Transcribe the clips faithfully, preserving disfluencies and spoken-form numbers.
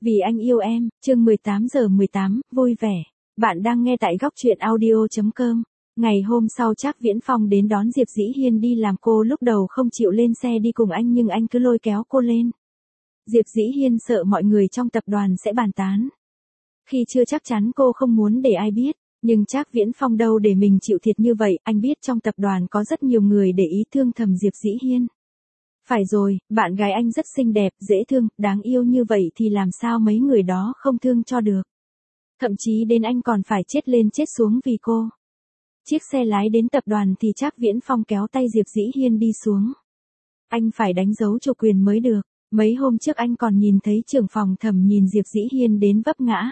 Vì anh yêu em, chương mười tám giờ mười tám, vui vẻ. Bạn đang nghe tại góc truyện audio chấm com. Ngày hôm sau Trác Viễn Phong đến đón Diệp Dĩ Hiên đi làm, cô lúc đầu không chịu lên xe đi cùng anh nhưng anh cứ lôi kéo cô lên. Diệp Dĩ Hiên sợ mọi người trong tập đoàn sẽ bàn tán. Khi chưa chắc chắn cô không muốn để ai biết, nhưng Trác Viễn Phong đâu để mình chịu thiệt như vậy, anh biết trong tập đoàn có rất nhiều người để ý thương thầm Diệp Dĩ Hiên. Phải rồi, bạn gái anh rất xinh đẹp, dễ thương, đáng yêu như vậy thì làm sao mấy người đó không thương cho được. Thậm chí đến anh còn phải chết lên chết xuống vì cô. Chiếc xe lái đến tập đoàn thì Trác Viễn Phong kéo tay Diệp Dĩ Hiên đi xuống. Anh phải đánh dấu chủ quyền mới được. Mấy hôm trước anh còn nhìn thấy trưởng phòng thẩm nhìn Diệp Dĩ Hiên đến vấp ngã.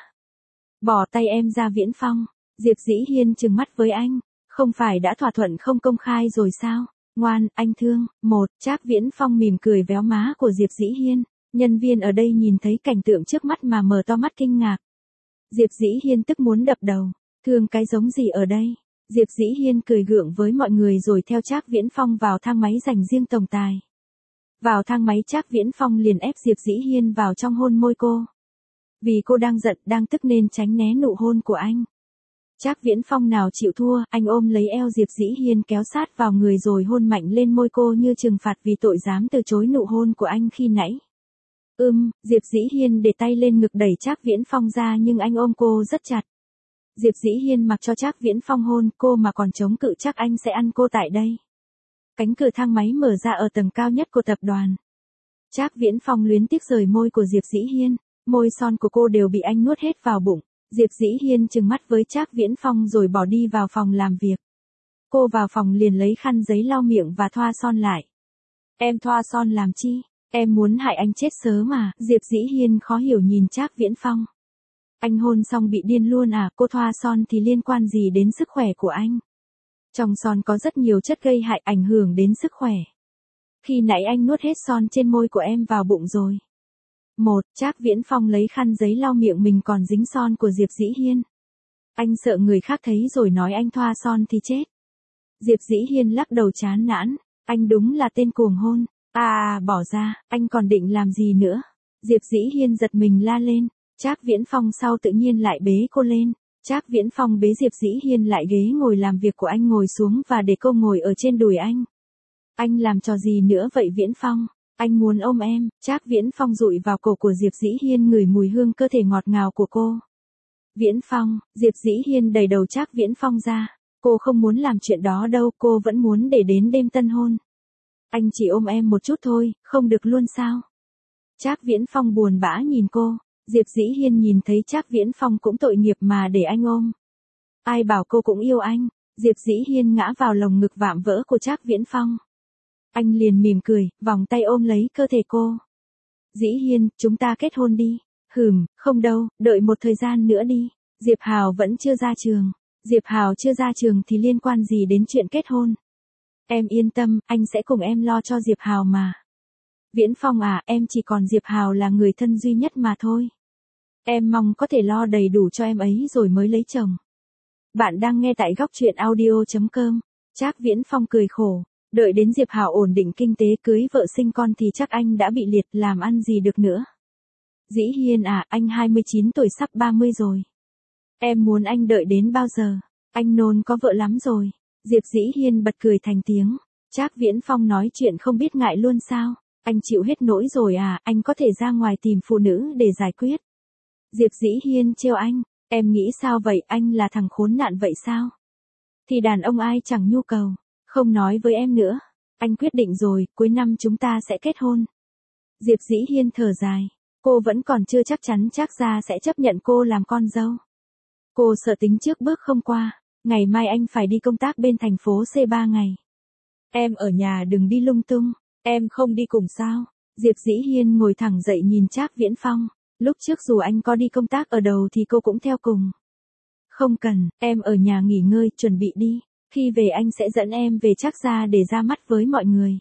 Bỏ tay em ra Viễn Phong. Diệp Dĩ Hiên trừng mắt với anh. Không phải đã thỏa thuận không công khai rồi sao? Ngoan, anh thương. Một, Trác Viễn Phong mỉm cười véo má của Diệp Dĩ Hiên. Nhân viên ở đây nhìn thấy cảnh tượng trước mắt mà mở to mắt kinh ngạc. Diệp Dĩ Hiên tức muốn đập đầu. Thương cái giống gì ở đây? Diệp Dĩ Hiên cười gượng với mọi người rồi theo Trác Viễn Phong vào thang máy dành riêng tổng tài. Vào thang máy Trác Viễn Phong liền ép Diệp Dĩ Hiên vào trong hôn môi cô. Vì cô đang giận, đang tức nên tránh né nụ hôn của anh. Trác Viễn Phong nào chịu thua, anh ôm lấy eo Diệp Dĩ Hiên kéo sát vào người rồi hôn mạnh lên môi cô như trừng phạt vì tội dám từ chối nụ hôn của anh khi nãy. Ưm, Diệp Dĩ Hiên để tay lên ngực đẩy Trác Viễn Phong ra nhưng anh ôm cô rất chặt. Diệp Dĩ Hiên mặc cho Trác Viễn Phong hôn cô mà còn chống cự chắc anh sẽ ăn cô tại đây. Cánh cửa thang máy mở ra ở tầng cao nhất của tập đoàn. Trác Viễn Phong luyến tiếc rời môi của Diệp Dĩ Hiên, môi son của cô đều bị anh nuốt hết vào bụng. Diệp Dĩ Hiên trừng mắt với Trác Viễn Phong rồi bỏ đi vào phòng làm việc. Cô vào phòng liền lấy khăn giấy lau miệng và thoa son lại. Em thoa son làm chi? Em muốn hại anh chết sớm mà. Diệp Dĩ Hiên khó hiểu nhìn Trác Viễn Phong. Anh hôn xong bị điên luôn à? Cô thoa son thì liên quan gì đến sức khỏe của anh? Trong son có rất nhiều chất gây hại ảnh hưởng đến sức khỏe. Khi nãy anh nuốt hết son trên môi của em vào bụng rồi. Một, Trác Viễn Phong lấy khăn giấy lau miệng mình còn dính son của Diệp Dĩ Hiên. Anh sợ người khác thấy rồi nói anh thoa son thì chết. Diệp Dĩ Hiên lắc đầu chán nản, anh đúng là tên cuồng hôn. À, bỏ ra, anh còn định làm gì nữa? Diệp Dĩ Hiên giật mình la lên, Trác Viễn Phong sau tự nhiên lại bế cô lên. Trác Viễn Phong bế Diệp Dĩ Hiên lại ghế ngồi làm việc của anh ngồi xuống và để cô ngồi ở trên đùi anh. Anh làm trò gì nữa vậy Viễn Phong? Anh muốn ôm em. Trác Viễn Phong dụi vào cổ của Diệp Dĩ Hiên ngửi mùi hương cơ thể ngọt ngào của cô. Viễn Phong, Diệp Dĩ Hiên đẩy đầu Trác Viễn Phong ra. Cô không muốn làm chuyện đó đâu, cô vẫn muốn để đến đêm tân hôn. Anh chỉ ôm em một chút thôi, không được luôn sao? Trác Viễn Phong buồn bã nhìn cô. Diệp Dĩ Hiên nhìn thấy Trác Viễn Phong cũng tội nghiệp mà để anh ôm. Ai bảo cô cũng yêu anh? Diệp Dĩ Hiên ngã vào lồng ngực vạm vỡ của Trác Viễn Phong. Anh liền mỉm cười, vòng tay ôm lấy cơ thể cô. Dĩ Hiên, chúng ta kết hôn đi. Hừm, không đâu, đợi một thời gian nữa đi. Diệp Hào vẫn chưa ra trường. Diệp Hào chưa ra trường thì liên quan gì đến chuyện kết hôn? Em yên tâm, anh sẽ cùng em lo cho Diệp Hào mà. Viễn Phong à, em chỉ còn Diệp Hào là người thân duy nhất mà thôi. Em mong có thể lo đầy đủ cho em ấy rồi mới lấy chồng. Bạn đang nghe tại góc truyện audio chấm com. Trác Viễn Phong cười khổ. Đợi đến Diệp Hào ổn định kinh tế cưới vợ sinh con thì chắc anh đã bị liệt, làm ăn gì được nữa. Dĩ Hiên à, anh hai mươi chín tuổi sắp ba mươi rồi. Em muốn anh đợi đến bao giờ? Anh nôn có vợ lắm rồi. Diệp Dĩ Hiên bật cười thành tiếng. Trác Viễn Phong nói chuyện không biết ngại luôn sao? Anh chịu hết nỗi rồi à, anh có thể ra ngoài tìm phụ nữ để giải quyết. Diệp Dĩ Hiên trêu anh, em nghĩ sao vậy, anh là thằng khốn nạn vậy sao? Thì đàn ông ai chẳng nhu cầu, không nói với em nữa. Anh quyết định rồi, cuối năm chúng ta sẽ kết hôn. Diệp Dĩ Hiên thở dài, cô vẫn còn chưa chắc chắn Trác gia sẽ chấp nhận cô làm con dâu. Cô sợ tính trước bước không qua, ngày mai anh phải đi công tác bên thành phố C ba ngày. Em ở nhà đừng đi lung tung, em không đi cùng sao? Diệp Dĩ Hiên ngồi thẳng dậy nhìn Trác Viễn Phong. Lúc trước dù anh có đi công tác ở đâu thì cô cũng theo cùng. Không cần, em ở nhà nghỉ ngơi, chuẩn bị đi. Khi về anh sẽ dẫn em về Trác gia để ra mắt với mọi người.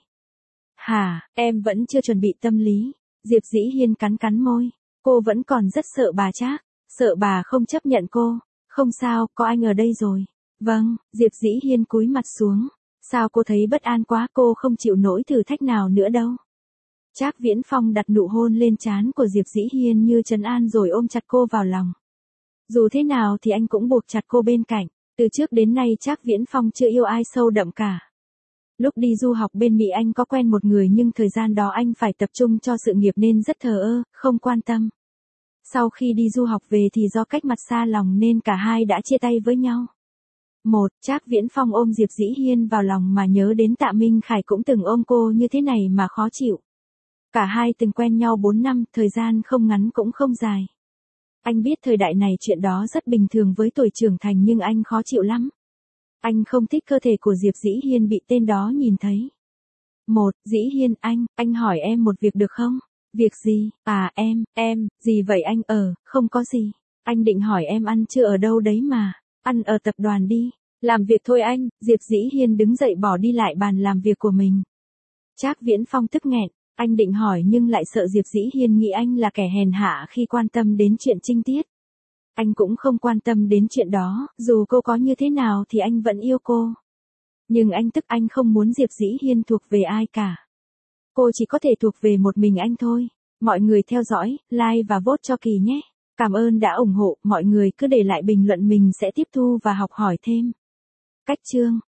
Hả, em vẫn chưa chuẩn bị tâm lý. Diệp Dĩ Hiên cắn cắn môi. Cô vẫn còn rất sợ bà Trác. Sợ bà không chấp nhận cô. Không sao, có anh ở đây rồi. Vâng, Diệp Dĩ Hiên cúi mặt xuống. Sao cô thấy bất an quá, cô không chịu nổi thử thách nào nữa đâu. Trác Viễn Phong đặt nụ hôn lên trán của Diệp Dĩ Hiên như trấn an rồi ôm chặt cô vào lòng. Dù thế nào thì anh cũng buộc chặt cô bên cạnh, từ trước đến nay Trác Viễn Phong chưa yêu ai sâu đậm cả. Lúc đi du học bên Mỹ anh có quen một người nhưng thời gian đó anh phải tập trung cho sự nghiệp nên rất thờ ơ, không quan tâm. Sau khi đi du học về thì do cách mặt xa lòng nên cả hai đã chia tay với nhau. Một, Trác Viễn Phong ôm Diệp Dĩ Hiên vào lòng mà nhớ đến Tạ Minh Khải cũng từng ôm cô như thế này mà khó chịu. Cả hai từng quen nhau bốn năm, thời gian không ngắn cũng không dài. Anh biết thời đại này chuyện đó rất bình thường với tuổi trưởng thành nhưng anh khó chịu lắm. Anh không thích cơ thể của Diệp Dĩ Hiên bị tên đó nhìn thấy. Một, Dĩ Hiên, anh, anh hỏi em một việc được không? Việc gì? À em, em, gì vậy anh? Ờ, không có gì. Anh định hỏi em ăn trưa ở đâu đấy mà. Ăn ở tập đoàn đi. Làm việc thôi anh. Diệp Dĩ Hiên đứng dậy bỏ đi lại bàn làm việc của mình. Trác Viễn Phong tức nghẹn. Anh định hỏi nhưng lại sợ Diệp Dĩ Hiên nghĩ anh là kẻ hèn hạ khi quan tâm đến chuyện trinh tiết. Anh cũng không quan tâm đến chuyện đó, dù cô có như thế nào thì anh vẫn yêu cô. Nhưng anh tức anh không muốn Diệp Dĩ Hiên thuộc về ai cả. Cô chỉ có thể thuộc về một mình anh thôi. Mọi người theo dõi, like và vote cho Kỳ nhé. Cảm ơn đã ủng hộ, mọi người cứ để lại bình luận mình sẽ tiếp thu và học hỏi thêm. Cách chương